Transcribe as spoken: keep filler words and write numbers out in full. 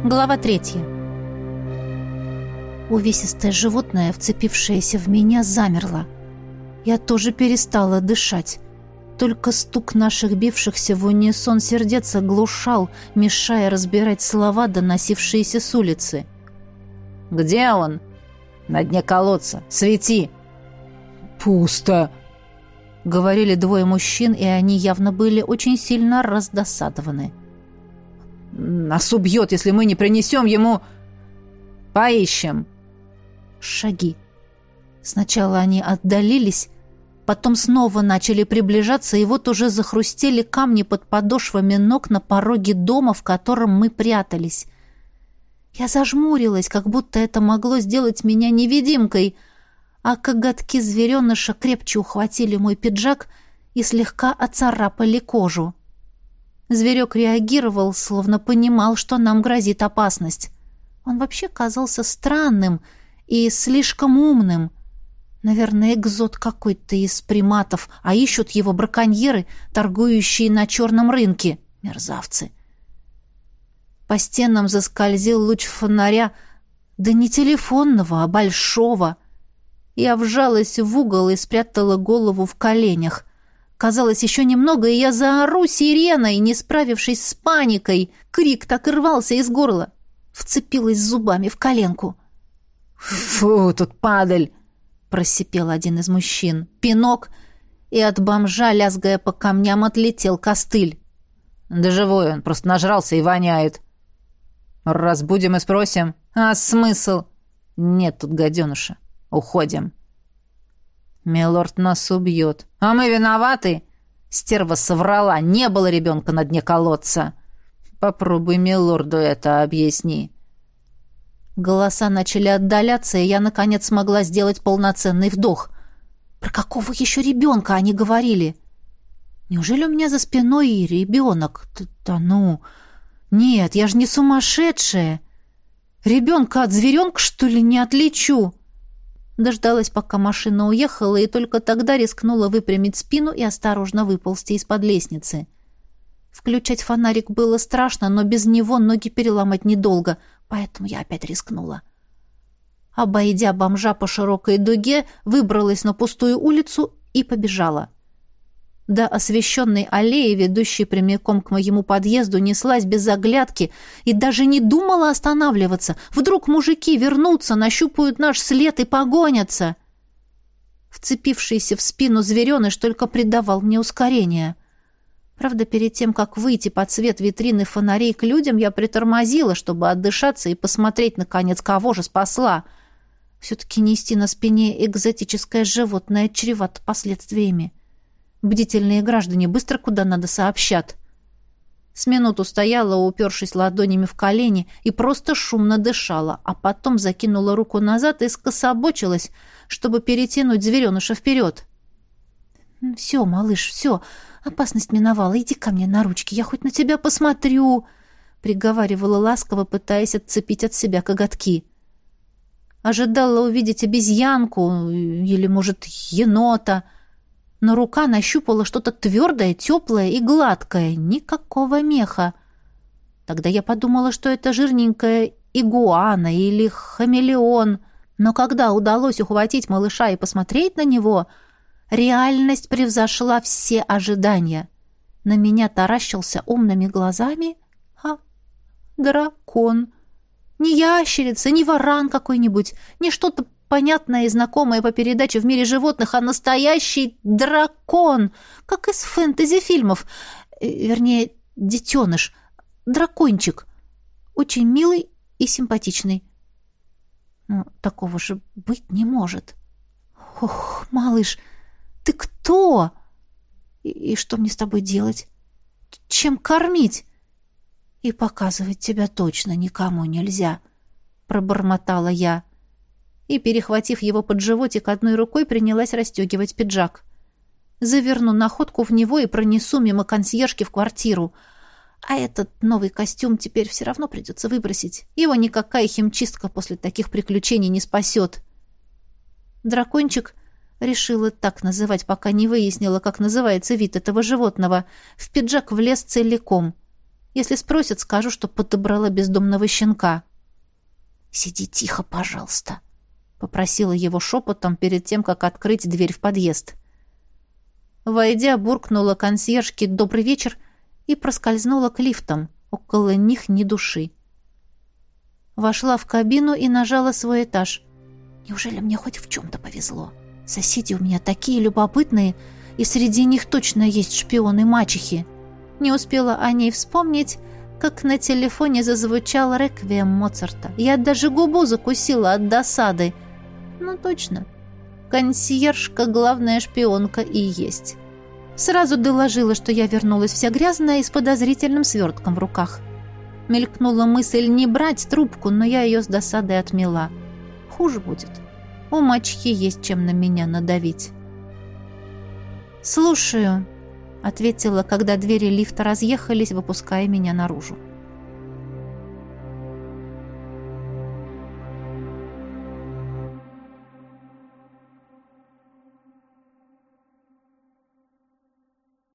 Глава третья. Увесистое животное, вцепившееся в меня, замерло. Я тоже перестала дышать. Только стук наших бившихся в унисон сердец оглушал, мешая разбирать слова, доносившиеся с улицы. «Где он?» «На дне колодца. Свети!» «Пусто!» — говорили двое мужчин, и они явно были очень сильно раздосадованы. «Нас убьет, если мы не принесем ему...» «Поищем!» Шаги. Сначала они отдалились, потом снова начали приближаться, и вот уже захрустели камни под подошвами ног на пороге дома, в котором мы прятались. Я зажмурилась, как будто это могло сделать меня невидимкой, а коготки звереныша крепче ухватили мой пиджак и слегка оцарапали кожу. Зверек реагировал, словно понимал, что нам грозит опасность. Он вообще казался странным и слишком умным. Наверное, экзот какой-то из приматов, а ищут его браконьеры, торгующие на черном рынке. Мерзавцы. По стенам заскользил луч фонаря, да не телефонного, а большого. Я вжалась в угол и спрятала голову в коленях. Казалось, еще немного, и я заору сиреной, не справившись с паникой. Крик так и рвался из горла. Вцепилась зубами в коленку. «Фу, тут падаль!» — просипел один из мужчин. Пинок, и от бомжа, лязгая по камням, отлетел костыль. «Да живой он, просто нажрался и воняет». «Разбудим и спросим». «А смысл?» «Нет тут гаденыша. Уходим». «Милорд нас убьет». «А мы виноваты?» Стерва соврала. Не было ребенка на дне колодца. «Попробуй милорду это объясни». Голоса начали отдаляться, и я, наконец, смогла сделать полноценный вдох. Про какого еще ребенка они говорили? Неужели у меня за спиной и ребенок? Да ну... Нет, я же не сумасшедшая. Ребенка от зверенка, что ли, не отличу? Дождалась, пока машина уехала, и только тогда рискнула выпрямить спину и осторожно выползти из-под лестницы. Включать фонарик было страшно, но без него ноги переломать недолго, поэтому я опять рискнула. Обойдя бомжа по широкой дуге, выбралась на пустую улицу и побежала. До освещенной аллеи, ведущей прямиком к моему подъезду, неслась без оглядки и даже не думала останавливаться. Вдруг мужики вернутся, нащупают наш след и погонятся. Вцепившийся в спину звереныш только придавал мне ускорение. Правда, перед тем, как выйти под свет витрины фонарей к людям, я притормозила, чтобы отдышаться и посмотреть, наконец, кого же спасла. Все-таки нести на спине экзотическое животное чревато последствиями. Бдительные граждане быстро куда надо сообщат. С минуту стояла, упершись ладонями в колени, и просто шумно дышала, а потом закинула руку назад и скособочилась, чтобы перетянуть звереныша вперед. «Все, малыш, все, опасность миновала, иди ко мне на ручки, я хоть на тебя посмотрю», — приговаривала ласково, пытаясь отцепить от себя коготки. Ожидала увидеть обезьянку или, может, енота, но рука нащупала что-то твердое, теплое и гладкое. Никакого меха. Тогда я подумала, что это жирненькая игуана или хамелеон. Но когда удалось ухватить малыша и посмотреть на него, реальность превзошла все ожидания. На меня таращился умными глазами, а дракон. Не ящерица, не варан какой-нибудь, не что-то понятное и знакомое по передаче «В мире животных», а настоящий дракон, как из фэнтези-фильмов, вернее, детеныш, дракончик, очень милый и симпатичный. Но такого же быть не может. Ох, малыш, ты кто? И, и что мне с тобой делать? Чем кормить? И показывать тебя точно никому нельзя, пробормотала я. И, перехватив его под животик одной рукой, принялась расстегивать пиджак. Заверну находку в него и пронесу мимо консьержки в квартиру. А этот новый костюм теперь все равно придется выбросить. Его никакая химчистка после таких приключений не спасет. Дракончик, решила так называть, пока не выяснила, как называется вид этого животного, в пиджак влез целиком. Если спросят, скажу, что подобрала бездомного щенка». «Сиди тихо, пожалуйста», — попросила его шепотом перед тем, как открыть дверь в подъезд. Войдя, буркнула консьержке «Добрый вечер» и проскользнула к лифтам. Около них ни души. Вошла в кабину и нажала свой этаж. Неужели мне хоть в чем-то повезло? Соседи у меня такие любопытные, и среди них точно есть шпионы-мачехи. Не успела о ней вспомнить, как на телефоне зазвучал реквием Моцарта. Я даже губу закусила от досады. Ну точно, консьержка главная шпионка и есть. Сразу доложила, что я вернулась вся грязная и с подозрительным свертком в руках. Мелькнула мысль не брать трубку, но я ее с досадой отмела. Хуже будет. У мачехи есть чем на меня надавить. «Слушаю», — ответила, когда двери лифта разъехались, выпуская меня наружу.